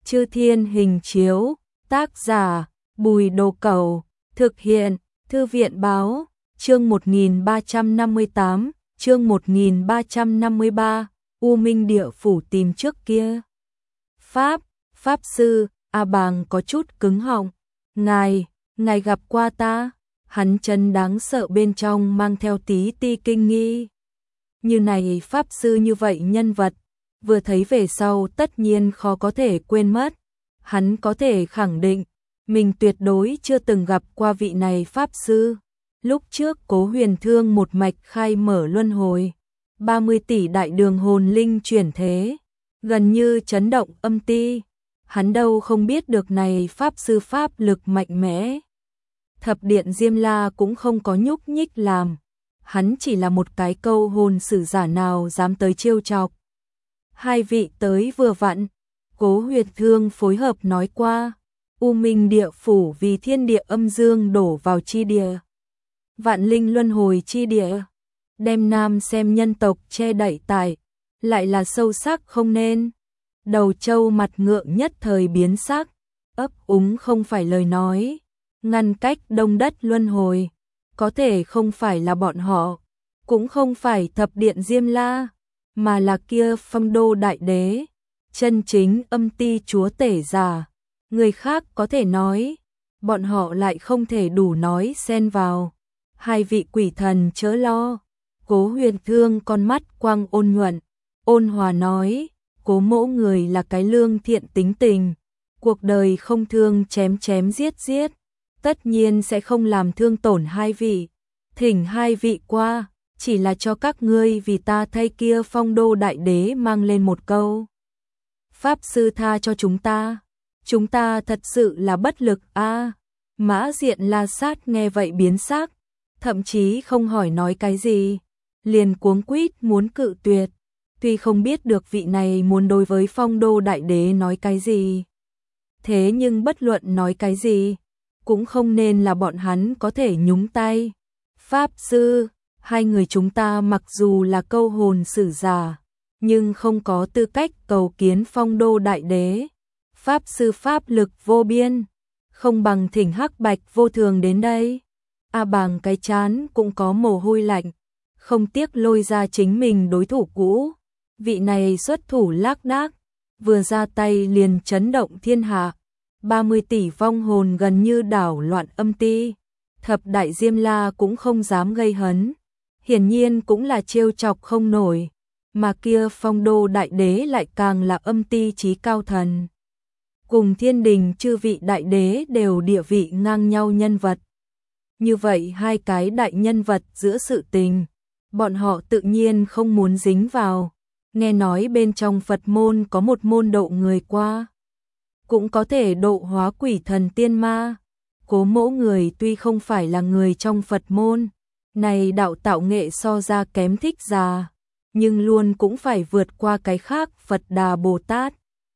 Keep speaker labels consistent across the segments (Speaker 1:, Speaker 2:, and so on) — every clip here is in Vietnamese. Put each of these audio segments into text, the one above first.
Speaker 1: Chư Thiên Hình Chiếu, tác giả Bùi Đồ Cẩu, thực hiện Thư viện Báo, chương 1358, chương 1353, U Minh Địa Phủ tìm trước kia. Pháp sư, A Bàng có chút cứng họng. Ngài gặp qua ta. Hắn chân đáng sợ bên trong mang theo tí ti kinh nghi. Như này pháp sư như vậy nhân vật, vừa thấy về sau tất nhiên khó có thể quên mất. Hắn có thể khẳng định, mình tuyệt đối chưa từng gặp qua vị này pháp sư. Lúc trước Cố Huyền Thương một mạch khai mở luân hồi, 30 tỷ đại đường hồn linh chuyển thế, gần như chấn động âm ti. Hắn đâu không biết được này pháp sư pháp lực mạnh mẽ. Thập điện Diêm La cũng không có nhúc nhích làm. Hắn chỉ là một cái câu hồn sử giả nào dám tới trêu chọc. Hai vị tới vừa vặn, Cố Huyền Thương phối hợp nói qua, U Minh Địa Phủ vì thiên địa âm dương đổ vào chi địa, vạn linh luân hồi chi địa, đem nam xem nhân tộc che đậy tại, lại là sâu sắc không nên. Đầu trâu mặt ngượng nhất thời biến sắc, ấp úng không phải lời nói, ngăn cách đông đất luân hồi, có thể không phải là bọn họ, cũng không phải thập điện Diêm La, mà là kia Phong Đô Đại Đế, chân chính âm ti chúa tể giả. Người khác có thể nói, bọn họ lại không thể đủ nói xen vào. Hai vị quỷ thần chớ lo. Cố Huyền Thương con mắt quang ôn nhuận, ôn hòa nói, Cố mỗ người là cái lương thiện tính tình, cuộc đời không thương chém chém giết giết, tất nhiên sẽ không làm thương tổn hai vị. Thỉnh hai vị qua, chỉ là cho các ngươi vì ta thay kia Phong Đô Đại Đế mang lên một câu. Pháp sư tha cho chúng ta thật sự là bất lực a. Mã Diện La Sát nghe vậy biến sắc, thậm chí không hỏi nói cái gì, liền cuống quýt muốn cự tuyệt, tuy không biết được vị này muốn đối với Phong Đô Đại Đế nói cái gì. Thế nhưng bất luận nói cái gì, cũng không nên là bọn hắn có thể nhúng tay. Pháp sư, hai người chúng ta mặc dù là câu hồn sử giả, nhưng không có tư cách cầu kiến Phong Đô Đại Đế. Pháp sư pháp lực vô biên, không bằng thỉnh Hắc Bạch Vô Thường đến đây. A Bàng cái chán cũng có mồ hôi lạnh, không tiếc lôi ra chính mình đối thủ cũ. Vị này xuất thủ lác đác, vừa ra tay liền chấn động thiên hạ. 30 tỷ vong hồn gần như đảo loạn âm ti. Thập đại Diêm La cũng không dám gây hấn, hiển nhiên cũng là trêu chọc không nổi, mà kia Phong Đô Đại Đế lại càng là âm ti chí cao thần. Cùng thiên đình chư vị đại đế đều địa vị ngang nhau nhân vật. Như vậy hai cái đại nhân vật giữa sự tình, bọn họ tự nhiên không muốn dính vào. Nghe nói bên trong Phật môn có một môn độ người qua, cũng có thể độ hóa quỷ thần tiên ma. Cố mỗ người tuy không phải là người trong Phật môn, này đạo tạo nghệ so ra kém thích già, nhưng luôn cũng phải vượt qua cái khác Phật Đà Bồ Tát.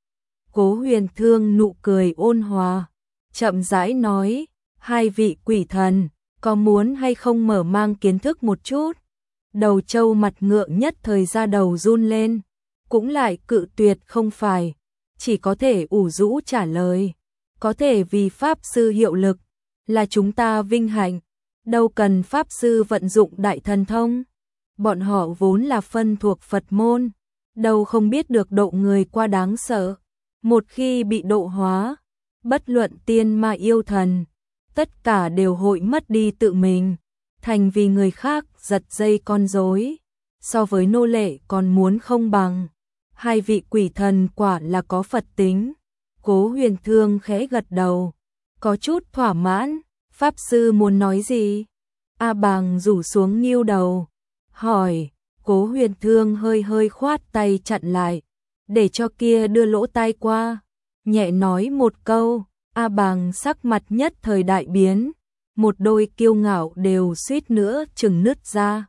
Speaker 1: Cố Huyền Thương nụ cười ôn hòa, chậm rãi nói, hai vị quỷ thần, có muốn hay không mở mang kiến thức một chút? Đầu trâu mặt ngượng nhất thời ra đầu run lên, cũng lại cự tuyệt không phải, chỉ có thể ủ rũ trả lời, có thể vì Pháp sư hiệu lực, là chúng ta vinh hạnh, đâu cần Pháp sư vận dụng đại thần thông. Bọn họ vốn là phân thuộc Phật môn, đâu không biết được độ người qua đáng sợ. Một khi bị độ hóa, bất luận tiên ma yêu thần, tất cả đều hội mất đi tự mình, thành vì người khác giật dây con rối, so với nô lệ còn muốn không bằng. Hai vị quỷ thần quả là có Phật tính. Cố Huyền Thương khẽ gật đầu, có chút thỏa mãn. Pháp sư muốn nói gì? A Bàng rủ xuống nghiêu đầu, hỏi. Cố Huyền Thương hơi khoát tay chặn lại, để cho kia đưa lỗ tai qua, nhẹ nói một câu. A Bàng sắc mặt nhất thời đại biến, một đôi kiêu ngạo đều suýt nữa chừng nứt ra.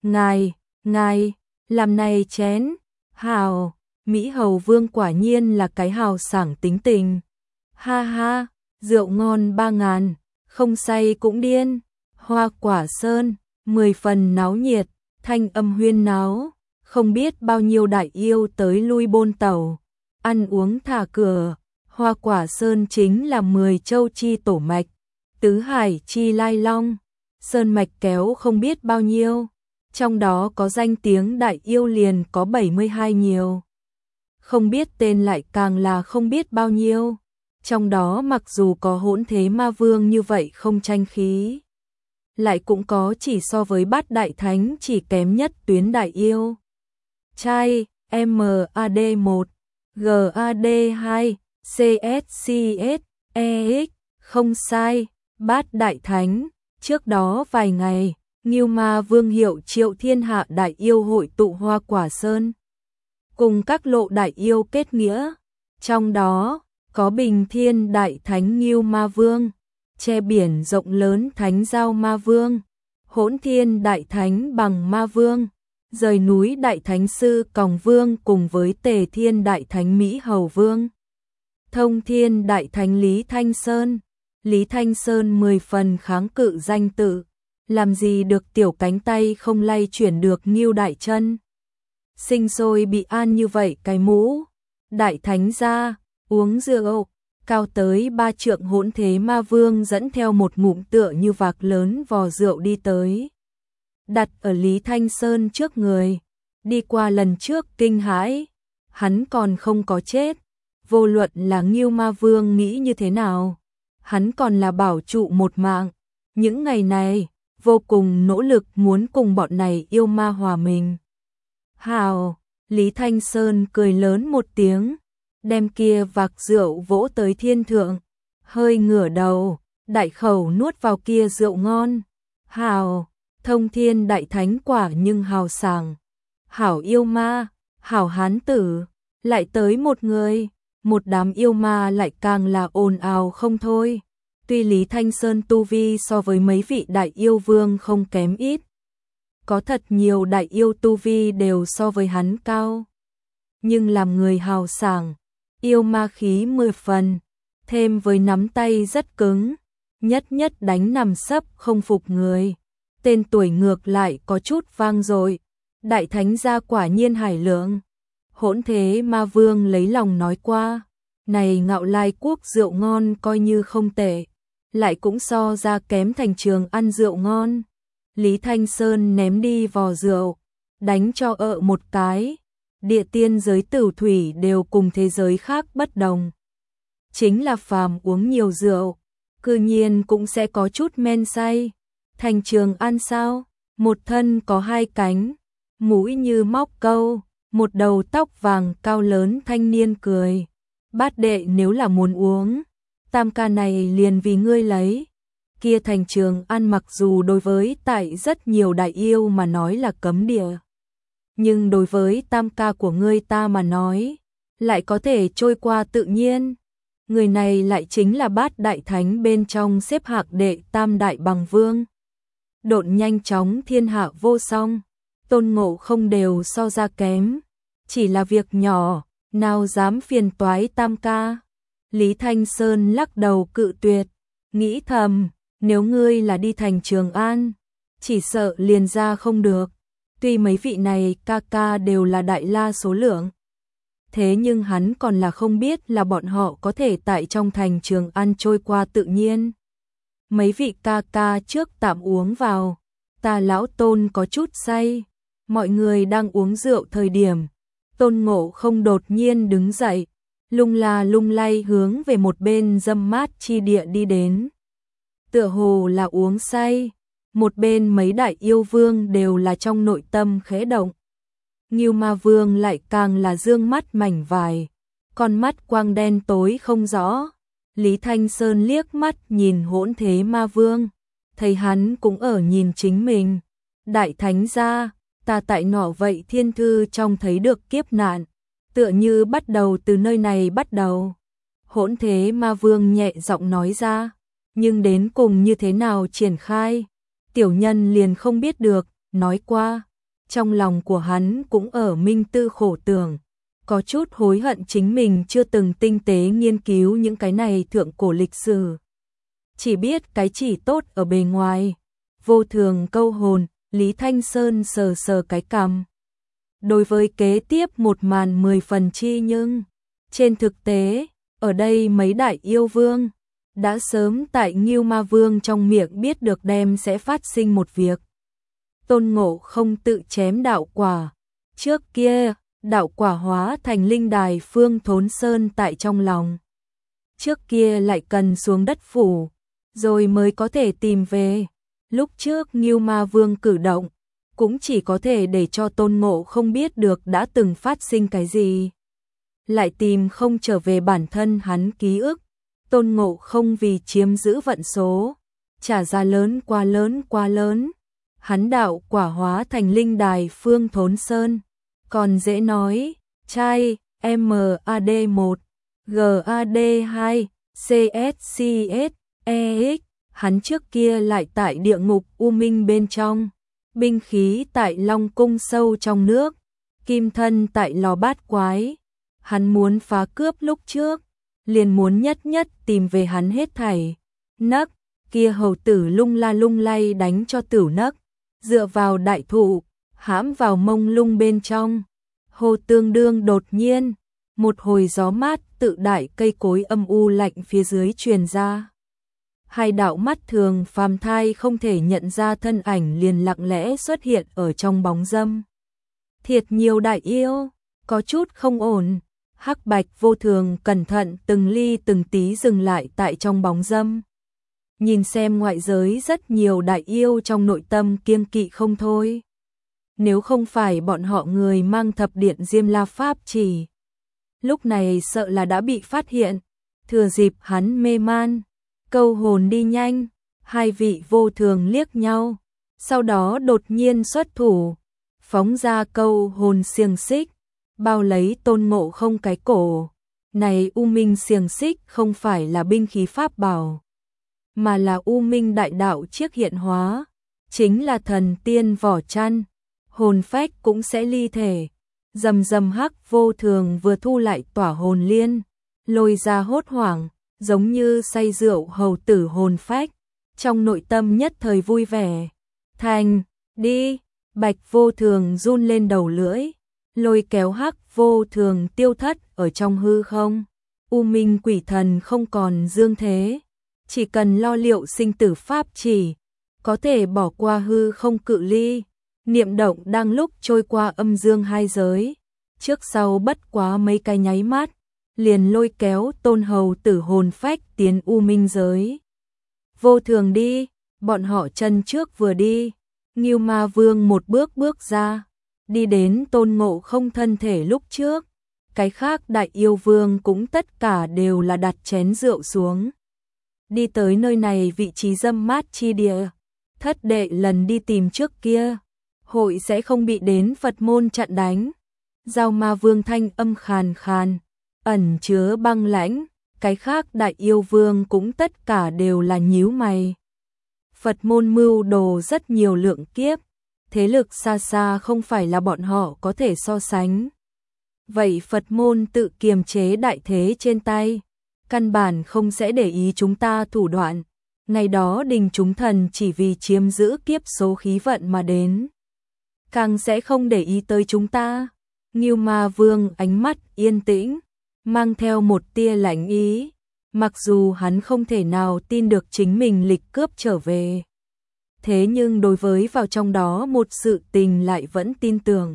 Speaker 1: Ngài, làm này chén, hào, Mỹ Hầu Vương quả nhiên là cái hào sảng tính tình. Ha ha, rượu ngon 3000, không say cũng điên. Hoa Quả Sơn, 10 phần náo nhiệt, thanh âm huyên náo, không biết bao nhiêu đại yêu tới lui bôn tàu, ăn uống thả cửa, Hoa Quả Sơn chính là 10 châu chi tổ mạch, tứ hải chi lai long, sơn mạch kéo không biết bao nhiêu, trong đó có danh tiếng đại yêu liền có 72 nhiều. Không biết tên lại càng là không biết bao nhiêu, trong đó mặc dù có Hỗn Thế Ma Vương như vậy không tranh khí, lại cũng có chỉ so với Bát Đại Thánh chỉ kém nhất tuyến đại yêu. Trai MAD1, GAD2, CSCS, EX, không sai, Bát Đại Thánh. Trước đó vài ngày, Ngưu Ma Vương hiệu triệu thiên hạ đại yêu hội tụ Hoa Quả Sơn, cùng các lộ đại yêu kết nghĩa, trong đó có Bình Thiên Đại Thánh Ngưu Ma Vương, Che Biển Rộng Lớn Thánh Giao Ma Vương, Hỗn Thiên Đại Thánh Bằng Ma Vương, Rời Núi Đại Thánh Sư Còng Vương cùng với Tề Thiên Đại Thánh Mỹ Hầu Vương, Thông Thiên Đại Thánh Lý Thanh Sơn. Lý Thanh Sơn 10 phần kháng cự danh tự, làm gì được tiểu cánh tay không lay chuyển được Ngưu Đại Chân. Sinh sôi bị an như vậy cái mũ, Đại Thánh gia, uống rượu, cao tới 3 trượng Hỗn Thế Ma Vương dẫn theo một ngụm tựa như vạc lớn vò rượu đi tới, đặt ở Lý Thanh Sơn trước người. Đi qua lần trước kinh hãi, hắn còn không có chết, vô luận là Ngưu Ma Vương nghĩ như thế nào, hắn còn là bảo trụ một mạng. Những ngày này, vô cùng nỗ lực muốn cùng bọn này yêu ma hòa mình. Hào, Lý Thanh Sơn cười lớn một tiếng, đem kia vạc rượu vỗ tới thiên thượng, hơi ngửa đầu, đại khẩu nuốt vào kia rượu ngon. Hào, Thông Thiên Đại Thánh quả nhưng hào sảng. Hảo yêu ma, hảo hán tử, lại tới một người. Một đám yêu ma lại càng là ồn ào không thôi. Tuy Lý Thanh Sơn tu vi so với mấy vị đại yêu vương không kém ít, có thật nhiều đại yêu tu vi đều so với hắn cao, nhưng làm người hào sảng, yêu ma khí 10 phần, thêm với nắm tay rất cứng, nhất nhất đánh nằm sấp không phục người. Tên tuổi ngược lại có chút vang dội. Đại Thánh gia quả nhiên hải lượng. Hỗn Thế Ma Vương lấy lòng nói qua, này Ngạo Lai quốc rượu ngon coi như không tệ, lại cũng so ra kém Thành Trường ăn rượu ngon. Lý Thanh Sơn ném đi vò rượu, đánh cho một cái. Địa tiên giới tử thủy đều cùng thế giới khác bất đồng. Chính là phàm uống nhiều rượu, cư nhiên cũng sẽ có chút men say. Thành Trường ăn sao? Một thân có 2 cánh, mũi như móc câu, một đầu tóc vàng cao lớn thanh niên cười. Bát đệ nếu là muốn uống, tam ca này liền vì ngươi lấy. Kia Thành Trường ăn mặc dù đối với tại rất nhiều đại yêu mà nói là cấm địa, nhưng đối với tam ca của ngươi ta mà nói, lại có thể trôi qua tự nhiên. Người này lại chính là Bát Đại Thánh bên trong xếp hạng đệ tam đại bằng vương. Độn nhanh chóng thiên hạ vô song, tôn ngộ không đều so ra kém. Chỉ là việc nhỏ, nào dám phiền toái tam ca. Lý Thanh Sơn lắc đầu cự tuyệt, nghĩ thầm, nếu ngươi là đi thành Trường An, chỉ sợ liền ra không được. Tuy mấy vị này ca ca đều là đại la số lượng, thế nhưng hắn còn là không biết là bọn họ có thể tại trong thành Trường An trôi qua tự nhiên. Mấy vị ca ca trước tạm uống vào, ta lão Tôn có chút say. Mọi người đang uống rượu thời điểm, Tôn Ngộ không đột nhiên đứng dậy, lung la lung lay hướng về một bên dâm mát chi địa đi đến. Tựa hồ là uống say, một bên mấy đại yêu vương đều là trong nội tâm khẽ động. Ngưu Ma Vương lại càng là dương mắt mảnh vải, con mắt quang đen tối không rõ. Lý Thanh Sơn liếc mắt nhìn Hỗn Thế Ma Vương, thấy hắn cũng ở nhìn chính mình. Đại Thánh gia, ta tại nọ vậy thiên thư trong thấy được kiếp nạn, tựa như bắt đầu từ nơi này bắt đầu. Hỗn Thế Ma Vương nhẹ giọng nói ra, nhưng đến cùng như thế nào triển khai, tiểu nhân liền không biết được. Nói qua, trong lòng của hắn cũng ở minh tư khổ tưởng, có chút hối hận chính mình chưa từng tinh tế nghiên cứu những cái này thượng cổ lịch sử. Chỉ biết cái chỉ tốt ở bề ngoài, vô thường câu hồn. Lý Thanh Sơn sờ sờ cái cằm. Đối với kế tiếp một màn 10 phần chi nhưng, trên thực tế, Ở đây mấy đại yêu vương đã sớm tại Ngưu Ma Vương trong miệng biết được đem sẽ phát sinh một việc. Tôn Ngộ Không tự chém đạo quả. Trước kia, đạo quả hóa thành linh đài Phương Thốn Sơn tại trong lòng. Trước kia lại cần xuống đất phủ, rồi mới có thể tìm về. Lúc trước Ngưu Ma Vương cử động, cũng chỉ có thể để cho Tôn Ngộ Không biết được đã từng phát sinh cái gì. Lại tìm không trở về bản thân hắn ký ức. Tôn Ngộ Không vì chiếm giữ vận số, trả giá lớn quá lớn. Hắn đạo quả hóa thành linh đài Phương Thốn Sơn. Còn dễ nói, trai, MAD1, GAD2, CSCS, EX, hắn trước kia lại tại địa ngục U Minh bên trong, binh khí tại Long Cung sâu trong nước, kim thân tại lò bát quái. Hắn muốn phá cướp lúc trước, liền muốn nhất nhất tìm về hắn hết thảy. Nấc, kia hầu tử lung la lung lay đánh cho Tửu Nấc, dựa vào đại thụ, hãm vào mông lung bên trong. Hồ Tương Đương đột nhiên, một hồi gió mát tự đại cây cối âm u lạnh phía dưới truyền ra. Hai đạo mắt thường phàm thai không thể nhận ra thân ảnh liền lặng lẽ xuất hiện ở trong bóng dâm. Thiệt nhiều đại yêu, có chút không ổn. Hắc Bạch Vô Thường cẩn thận từng ly từng tí dừng lại tại trong bóng dâm. Nhìn xem ngoại giới rất nhiều đại yêu trong nội tâm kiêng kỵ không thôi. Nếu không phải bọn họ người mang thập điện Diêm La Pháp chỉ, lúc này sợ là đã bị phát hiện. Thừa dịp hắn mê man, câu hồn đi nhanh, hai vị vô thường liếc nhau, sau đó đột nhiên xuất thủ, phóng ra câu hồn xiềng xích, bao lấy Tôn Ngộ Không cái cổ. Này U Minh xiềng xích không phải là binh khí pháp bảo, mà là U Minh đại đạo chiếc hiện hóa, chính là thần tiên vỏ chăn, hồn phách cũng sẽ ly thể. Rầm rầm Hắc Vô Thường vừa thu lại tỏa hồn liên, lôi ra hốt hoảng, giống như say rượu hầu tử hồn phách, trong nội tâm nhất thời vui vẻ. Thành, đi, Bạch Vô Thường run lên đầu lưỡi, lôi kéo Hắc Vô Thường tiêu thất ở trong hư không. U Minh quỷ thần không còn dương thế, chỉ cần lo liệu sinh tử pháp chỉ, có thể bỏ qua hư không cự ly. Niệm động đang lúc trôi qua âm dương hai giới, trước sau bất quá mấy cái nháy mắt, liền lôi kéo Tôn hầu tử hồn phách tiến U Minh giới. Vô Thường đi, bọn họ chân trước vừa đi, Ngưu Ma Vương một bước bước ra, đi đến Tôn Ngộ Không thân thể lúc trước. Cái khác đại yêu vương cũng tất cả đều là đặt chén rượu xuống. Đi tới nơi này vị trí dâm mát chi địa, thất đệ lần đi tìm trước kia, hội sẽ không bị đến Phật môn chặn đánh. Giao Ma Vương thanh âm khàn khàn, ẩn chứa băng lãnh, cái khác đại yêu vương cũng tất cả đều là nhíu mày. Phật môn mưu đồ rất nhiều lượng kiếp, thế lực xa xa không phải là bọn họ có thể so sánh. Vậy Phật môn tự kiềm chế đại thế trên tay, căn bản không sẽ để ý chúng ta thủ đoạn. Ngày đó đình chúng thần chỉ vì chiếm giữ kiếp số khí vận mà đến, càng sẽ không để ý tới chúng ta. Ngưu Ma Vương ánh mắt yên tĩnh, mang theo một tia lạnh ý, mặc dù hắn không thể nào tin được chính mình lịch cướp trở về. Thế nhưng đối với vào trong đó một sự tình lại vẫn tin tưởng.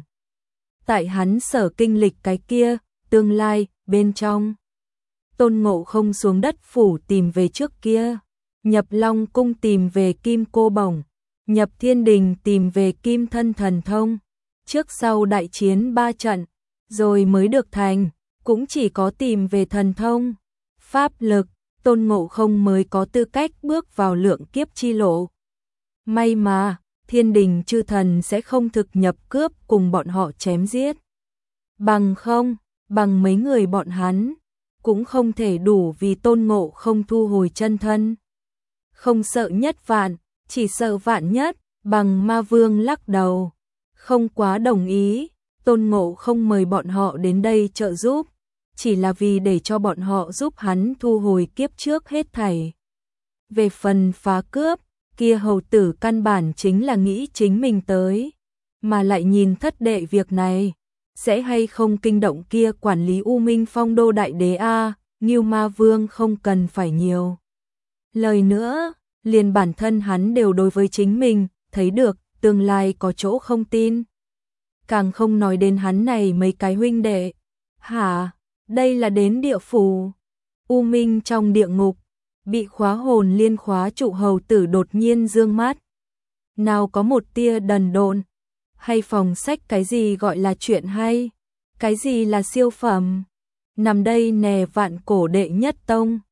Speaker 1: Tại hắn sở kinh lịch cái kia, tương lai, bên trong. Tôn Ngộ Không xuống đất phủ tìm về trước kia, nhập Long Cung tìm về Kim Cô Bổng, nhập Thiên Đình tìm về Kim Thân Thần Thông. Trước sau đại chiến 3 trận, rồi mới được thành, cũng chỉ có tìm về thần thông, pháp lực, Tôn Ngộ Không mới có tư cách bước vào lượng kiếp chi lộ. May mà, Thiên Đình chư thần sẽ không thực nhập cướp cùng bọn họ chém giết. Bằng không, bằng mấy người bọn hắn, cũng không thể đủ vì Tôn Ngộ Không thu hồi chân thân. Không sợ nhất vạn, chỉ sợ vạn nhất. Bằng Ma Vương lắc đầu, không quá đồng ý. Tôn Ngộ Không mời bọn họ đến đây trợ giúp, chỉ là vì để cho bọn họ giúp hắn thu hồi kiếp trước hết thảy. Về phần phá cướp, kia hầu tử căn bản chính là nghĩ chính mình tới, mà lại nhìn thất đệ việc này, sẽ hay không kinh động kia quản lý U Minh Phong Đô Đại Đế a. Ngưu Ma Vương không cần phải nhiều lời nữa, liền bản thân hắn đều đối với chính mình, thấy được, tương lai có chỗ không tin. Càng không nói đến hắn này mấy cái huynh đệ. Hả, đây là đến địa phủ. U Minh trong địa ngục, bị khóa hồn liên khóa trụ hầu tử đột nhiên dương mắt. Nào có một tia đần độn, hay phòng sách cái gì gọi là chuyện hay, cái gì là siêu phẩm. Nằm đây nè vạn cổ đệ nhất tông.